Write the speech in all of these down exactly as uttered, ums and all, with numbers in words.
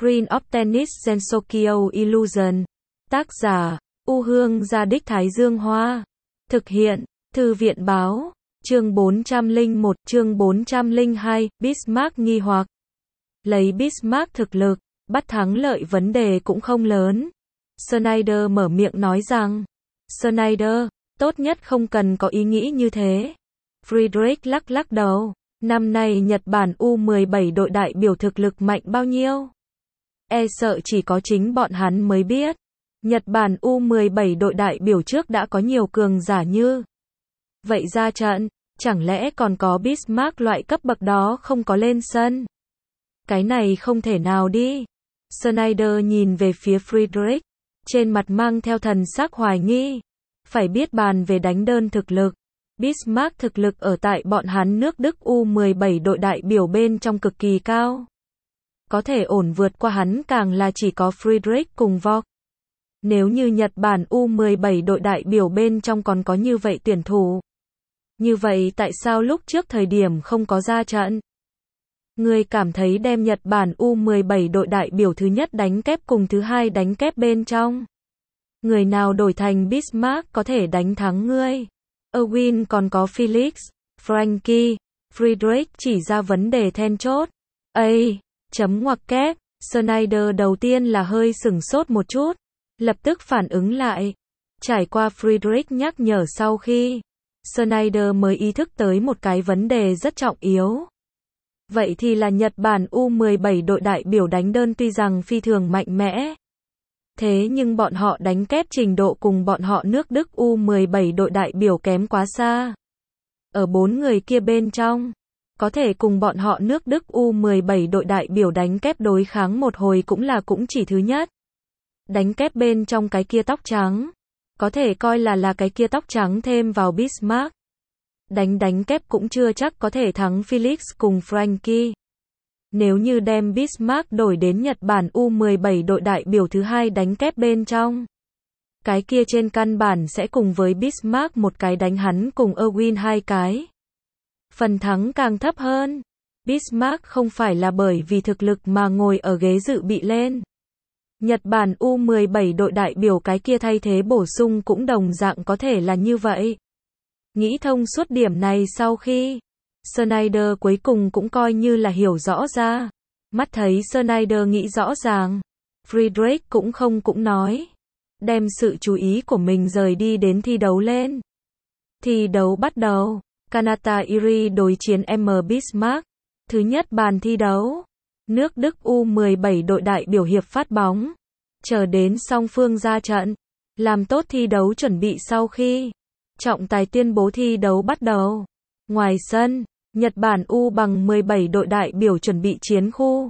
Green of Tennis Gensokyo Illusion. Tác giả, U Hương Gia Đích Thái Dương Hoa. Thực hiện, Thư viện Báo. Chương bốn trăm lẻ một, chương bốn trăm lẻ hai, Bismarck nghi hoặc. Lấy Bismarck thực lực, bắt thắng lợi vấn đề cũng không lớn. Schneider mở miệng nói rằng, Schneider, tốt nhất không cần có ý nghĩ như thế. Friedrich lắc lắc đầu, năm nay Nhật Bản U mười bảy đội đại biểu thực lực mạnh bao nhiêu? E sợ chỉ có chính bọn hắn mới biết. Nhật Bản U mười bảy đội đại biểu trước đã có nhiều cường giả như vậy ra trận, chẳng lẽ còn có Bismarck loại cấp bậc đó không có lên sân? Cái này không thể nào đi. Schneider nhìn về phía Friedrich, trên mặt mang theo thần sắc hoài nghi. Phải biết bàn về đánh đơn thực lực, Bismarck thực lực ở tại bọn hắn nước Đức U mười bảy đội đại biểu bên trong cực kỳ cao. Có thể ổn vượt qua hắn càng là chỉ có Friedrich cùng Vogt. Nếu như Nhật Bản U mười bảy đội đại biểu bên trong còn có như vậy tuyển thủ, như vậy tại sao lúc trước thời điểm không có ra trận? Người cảm thấy đem Nhật Bản U mười bảy đội đại biểu thứ nhất đánh kép cùng thứ hai đánh kép bên trong, người nào đổi thành Bismarck có thể đánh thắng ngươi? Erwin còn có Felix, Frankie, Friedrich chỉ ra vấn đề then chốt. Ây, chấm ngoặc kép, Schneider đầu tiên là hơi sửng sốt một chút, lập tức phản ứng lại. Trải qua Friedrich nhắc nhở sau khi, Schneider mới ý thức tới một cái vấn đề rất trọng yếu. Vậy thì là Nhật Bản U mười bảy đội đại biểu đánh đơn tuy rằng phi thường mạnh mẽ, thế nhưng bọn họ đánh kép trình độ cùng bọn họ nước Đức U mười bảy đội đại biểu kém quá xa. Ở bốn người kia bên trong, có thể cùng bọn họ nước Đức U mười bảy đội đại biểu đánh kép đối kháng một hồi cũng là cũng chỉ thứ nhất. Đánh kép bên trong cái kia tóc trắng, có thể coi là là cái kia tóc trắng thêm vào Bismarck. Đánh đánh kép cũng chưa chắc có thể thắng Felix cùng Frankie. Nếu như đem Bismarck đổi đến Nhật Bản U mười bảy đội đại biểu thứ hai đánh kép bên trong, cái kia trên căn bản sẽ cùng với Bismarck một cái đánh hắn cùng Erwin hai cái. Phần thắng càng thấp hơn. Bismarck không phải là bởi vì thực lực mà ngồi ở ghế dự bị lên. Nhật Bản U mười bảy đội đại biểu cái kia thay thế bổ sung cũng đồng dạng có thể là như vậy. Nghĩ thông suốt điểm này sau khi, Schneider cuối cùng cũng coi như là hiểu rõ ra. Mắt thấy Schneider nghĩ rõ ràng, Friedrich cũng không cũng nói, đem sự chú ý của mình rời đi đến thi đấu lên. Thi đấu bắt đầu, Kanata Iri đối chiến M. Bismarck. Thứ nhất bàn thi đấu, nước Đức U mười bảy đội đại biểu hiệp phát bóng, chờ đến song phương ra trận, làm tốt thi đấu chuẩn bị sau khi, trọng tài tuyên bố thi đấu bắt đầu. Ngoài sân, Nhật Bản U bằng mười bảy đội đại biểu chuẩn bị chiến khu.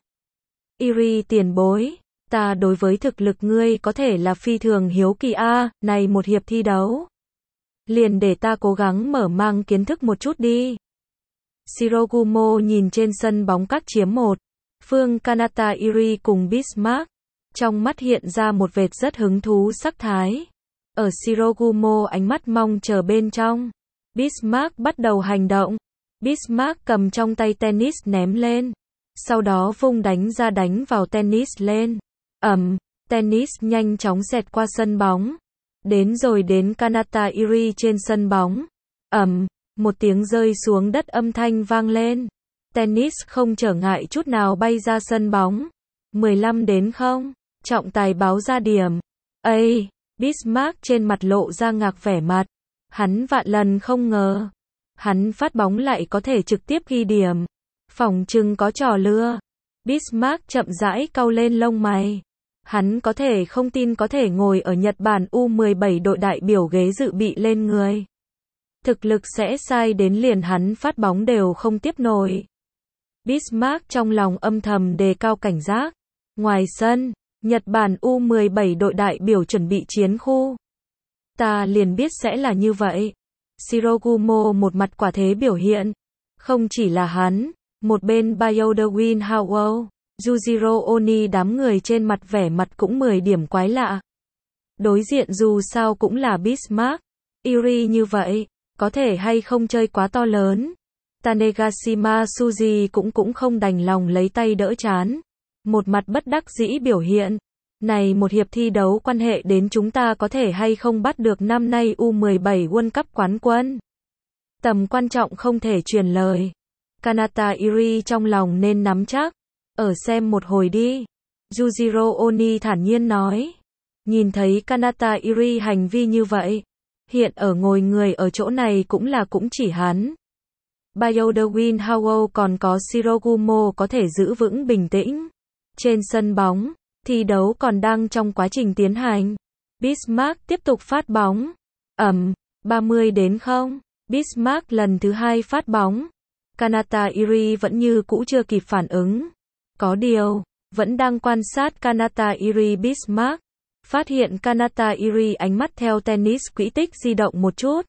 Iri tiền bối, ta đối với thực lực ngươi có thể là phi thường hiếu kỳ a, này một hiệp thi đấu, liền để ta cố gắng mở mang kiến thức một chút đi. Shirogumo nhìn trên sân bóng các chiếm một, phương Kanata Iri cùng Bismarck, trong mắt hiện ra một vệt rất hứng thú sắc thái. Ở Shirogumo ánh mắt mong chờ bên trong, Bismarck bắt đầu hành động. Bismarck cầm trong tay tennis ném lên, sau đó vung đánh ra đánh vào tennis lên. Ầm, tennis nhanh chóng xẹt qua sân bóng, đến rồi đến Kanata Iri trên sân bóng. Ầm, một tiếng rơi xuống đất âm thanh vang lên. Tennis không trở ngại chút nào bay ra sân bóng. mười lăm đến không, trọng tài báo ra điểm. Ây, Bismarck trên mặt lộ ra ngạc vẻ mặt. Hắn vạn lần không ngờ, hắn phát bóng lại có thể trực tiếp ghi điểm. Phỏng chừng có trò lừa. Bismarck chậm rãi cau lên lông mày. Hắn có thể không tin có thể ngồi ở Nhật Bản U mười bảy đội đại biểu ghế dự bị lên người. Thực lực sẽ sai đến liền hắn phát bóng đều không tiếp nổi. Bismarck trong lòng âm thầm đề cao cảnh giác. Ngoài sân, Nhật Bản U mười bảy đội đại biểu chuẩn bị chiến khu. Ta liền biết sẽ là như vậy. Shirogumo một mặt quả thế biểu hiện. Không chỉ là hắn, một bên Bayodewin Howell, Yujiro Oni đám người trên mặt vẻ mặt cũng mười điểm quái lạ. Đối diện dù sao cũng là Bismarck. Iri như vậy, có thể hay không chơi quá to lớn. Tanegashima Tsuji cũng cũng không đành lòng lấy tay đỡ chán. một mặt bất đắc dĩ biểu hiện. Này một hiệp thi đấu quan hệ đến chúng ta có thể hay không bắt được năm nay U mười bảy World Cup quán quân. Tầm quan trọng không thể truyền lời. Kanata Iri trong lòng nên nắm chắc. Ở xem một hồi đi. Yujiro Oni thản nhiên nói. Nhìn thấy Kanata Iri hành vi như vậy. Hiện ở ngồi người ở chỗ này cũng là cũng chỉ hắn. Bayodewin Howell còn có Shirogumo có thể giữ vững bình tĩnh. Trên sân bóng, thi đấu còn đang trong quá trình tiến hành. Bismarck tiếp tục phát bóng. Ẩm, ba mươi đến không. Bismarck lần thứ hai phát bóng. Kanata Iri vẫn như cũ chưa kịp phản ứng. Có điều, vẫn đang quan sát Kanata Iri Bismarck. Phát hiện Kanata Iri ánh mắt theo tennis quỹ tích di động một chút.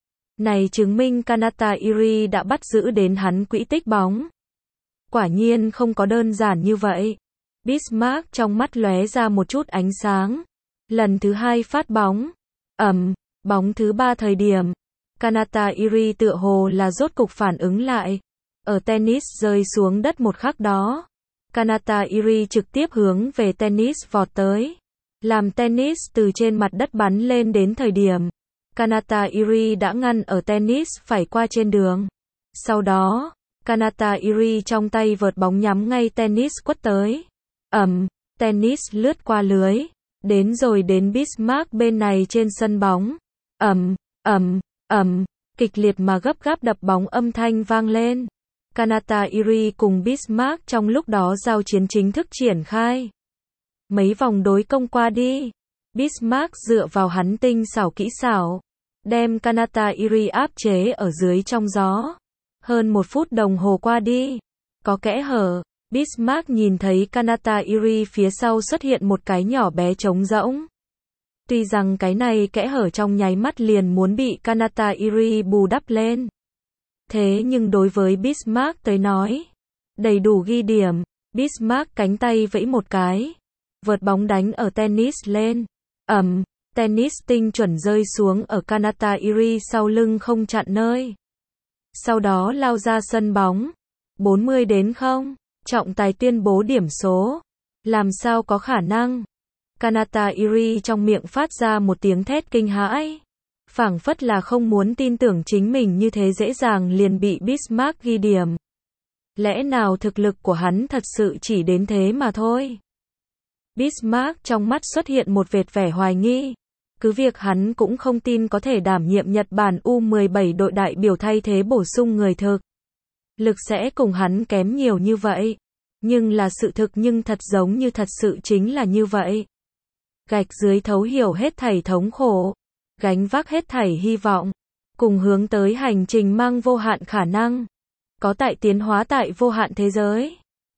Này chứng minh Kanata Iri đã bắt giữ đến hắn quỹ tích bóng. Quả nhiên không có đơn giản như vậy. Bismarck trong mắt lóe ra một chút ánh sáng. Lần thứ hai phát bóng. Ẩm, bóng thứ ba thời điểm. Kanata Iri tựa hồ là rốt cục phản ứng lại. Ở tennis rơi xuống đất một khắc đó. Kanata Iri trực tiếp hướng về tennis vọt tới. Làm tennis từ trên mặt đất bắn lên đến thời điểm. Kanata Iri đã ngăn ở tennis phải qua trên đường. Sau đó, Kanata Iri trong tay vợt bóng nhắm ngay tennis quất tới. Ẩm, tennis lướt qua lưới. Đến rồi đến Bismarck bên này trên sân bóng. Ẩm, ẩm, ẩm, kịch liệt mà gấp gáp đập bóng âm thanh vang lên. Kanata Iri cùng Bismarck trong lúc đó giao chiến chính thức triển khai. Mấy vòng đối công qua đi. Bismarck dựa vào hắn tinh xảo kỹ xảo. Đem Kanata Iri áp chế ở dưới trong gió. Hơn một phút đồng hồ qua đi. Có kẽ hở. Bismarck nhìn thấy Kanata Iri phía sau xuất hiện một cái nhỏ bé trống rỗng. Tuy rằng cái này kẽ hở trong nháy mắt liền muốn bị Kanata Iri bù đắp lên. Thế nhưng đối với Bismarck tới nói. Đầy đủ ghi điểm. Bismarck cánh tay vẫy một cái. Vợt bóng đánh ở tennis lên. Ẩm, tennis tinh chuẩn rơi xuống ở Kanata Iri sau lưng không chặn nơi. Sau đó lao ra sân bóng. bốn mươi đến không. Trọng tài tuyên bố điểm số. Làm sao có khả năng. Kanata Iri trong miệng phát ra một tiếng thét kinh hãi. Phảng phất là không muốn tin tưởng chính mình như thế dễ dàng liền bị Bismarck ghi điểm. Lẽ nào thực lực của hắn thật sự chỉ đến thế mà thôi. Bismarck trong mắt xuất hiện một vệt vẻ hoài nghi. Cứ việc hắn cũng không tin có thể đảm nhiệm Nhật Bản U mười bảy đội đại biểu thay thế bổ sung người thực. Lực sẽ cùng hắn kém nhiều như vậy. Nhưng là sự thực nhưng thật giống như thật sự chính là như vậy. Gạch dưới thấu hiểu hết thảy thống khổ. Gánh vác hết thảy hy vọng. Cùng hướng tới hành trình mang vô hạn khả năng. Có tại tiến hóa tại vô hạn thế giới.